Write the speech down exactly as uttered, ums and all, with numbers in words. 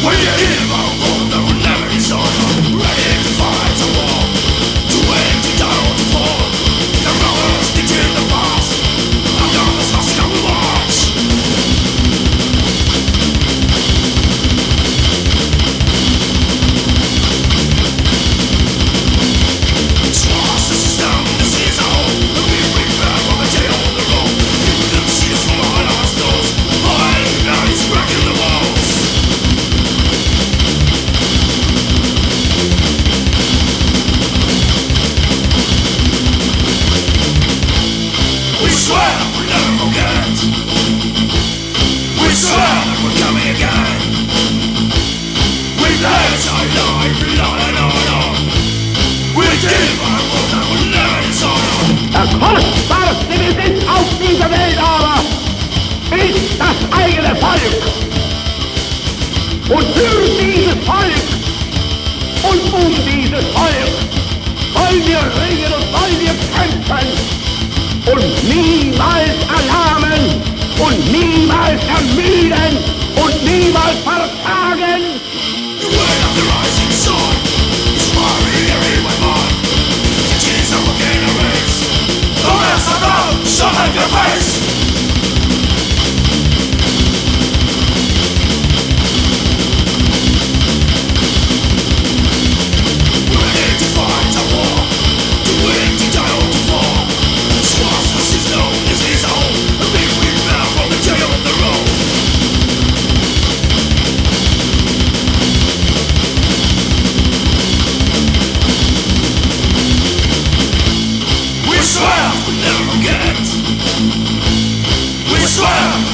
We give our world that will never dishonor, ready to fight a war, to win, to die or to fall. The rollers begin the past, our numbers must come with march. Squash the system, this is our home, and we prepare for the day on the road. You can see us from behind our stores, our enemy is breaking the walls. We swear we'll never forget. We swear that we're coming again. We pledge our life, blood and honor. We give our world that will never dishonor. Das kostbarste Besitz auf dieser Welt aber ist das eigene Volk. Und für dieses Volk und um dieses Volk wollen wir ringen und wollen wir kämpfen und niemals erlahmen und niemals ermüden und niemals verzagen. The way of the rising sun is firing every weapon. The chains are looking a race. The rest of them shall have your face. We're ready to fight a war, to win, to die or to fall. Squash the system, this is our home, and we prepare for the day on the road. We swear we'll never forget. We swear